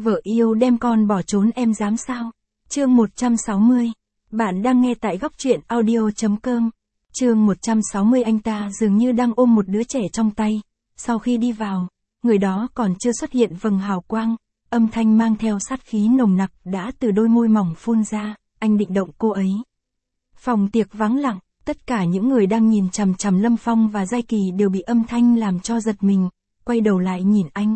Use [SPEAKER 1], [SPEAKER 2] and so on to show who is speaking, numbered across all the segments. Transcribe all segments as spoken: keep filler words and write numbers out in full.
[SPEAKER 1] Vợ yêu đem con bỏ trốn em dám sao? Chương một trăm sáu mươi. Bạn đang nghe tại góc truyện audio chấm com. Chương một trăm sáu mươi. Anh ta dường như đang ôm một đứa trẻ trong tay. Sau khi đi vào, người đó còn chưa xuất hiện vầng hào quang, âm thanh mang theo sát khí nồng nặc đã từ đôi môi mỏng phun ra, anh định động cô ấy. Phòng tiệc vắng lặng, tất cả những người đang nhìn chằm chằm Lâm Phong và Giai Kỳ đều bị âm thanh làm cho giật mình, quay đầu lại nhìn anh.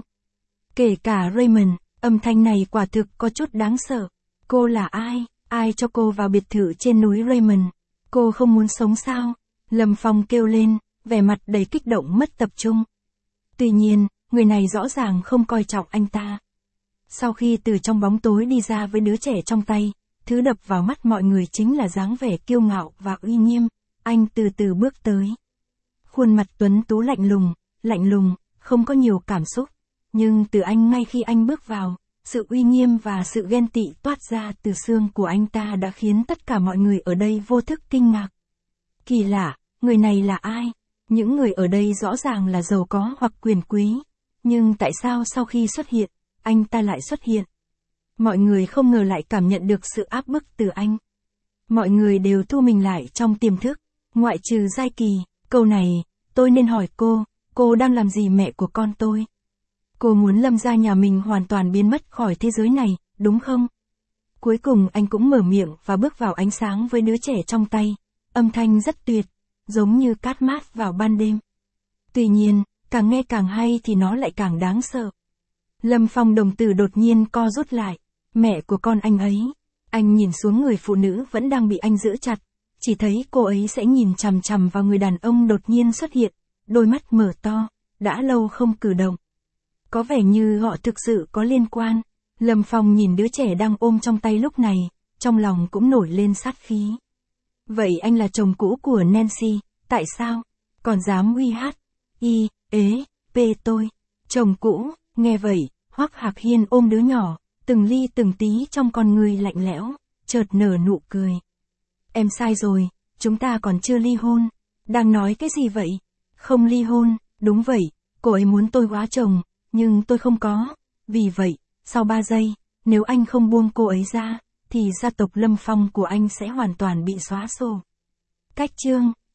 [SPEAKER 1] Kể cả Raymond, âm thanh này quả thực có chút đáng sợ. Cô là ai? Ai cho cô vào biệt thự trên núi Raymond? Cô không muốn sống sao? Lâm Phong kêu lên, vẻ mặt đầy kích động mất tập trung. Tuy nhiên, người này rõ ràng không coi trọng anh ta. Sau khi từ trong bóng tối đi ra với đứa trẻ trong tay, thứ đập vào mắt mọi người chính là dáng vẻ kiêu ngạo và uy nghiêm. Anh từ từ bước tới. Khuôn mặt tuấn tú lạnh lùng, lạnh lùng, không có nhiều cảm xúc. Nhưng từ anh ngay khi anh bước vào, sự uy nghiêm và sự ghen tị toát ra từ xương của anh ta đã khiến tất cả mọi người ở đây vô thức kinh ngạc. Kỳ lạ, người này là ai? Những người ở đây rõ ràng là giàu có hoặc quyền quý. Nhưng tại sao sau khi xuất hiện, anh ta lại xuất hiện? Mọi người không ngờ lại cảm nhận được sự áp bức từ anh. Mọi người đều thu mình lại trong tiềm thức, ngoại trừ Giai Kỳ. Câu này, tôi nên hỏi cô, cô đang làm gì mẹ của con tôi? Cô muốn Lâm gia nhà mình hoàn toàn biến mất khỏi thế giới này, đúng không? Cuối cùng anh cũng mở miệng và bước vào ánh sáng với đứa trẻ trong tay. Âm thanh rất tuyệt, giống như cát mát vào ban đêm. Tuy nhiên, càng nghe càng hay thì nó lại càng đáng sợ. Lâm Phong đồng tử đột nhiên co rút lại. Mẹ của con anh ấy. Anh nhìn xuống người phụ nữ vẫn đang bị anh giữ chặt. Chỉ thấy cô ấy sẽ nhìn chằm chằm vào người đàn ông đột nhiên xuất hiện. Đôi mắt mở to, đã lâu không cử động. Có vẻ như họ thực sự có liên quan. Lâm Phong nhìn đứa trẻ đang ôm trong tay lúc này, trong lòng cũng nổi lên sát khí. Vậy anh là chồng cũ của Nancy, tại sao? Còn dám uy hát, y, ế, pê tôi. Chồng cũ, nghe vậy, Hoắc Hạc Hiên ôm đứa nhỏ, từng ly từng tí trong con người lạnh lẽo, chợt nở nụ cười. Em sai rồi, chúng ta còn chưa ly hôn. Đang nói cái gì vậy? Không ly hôn, đúng vậy, cô ấy muốn tôi hóa chồng, nhưng tôi không có. Vì vậy, sau ba giây, nếu anh không buông cô ấy ra, thì gia tộc Lâm Phong của anh sẽ hoàn toàn bị xóa sổ. Cách chương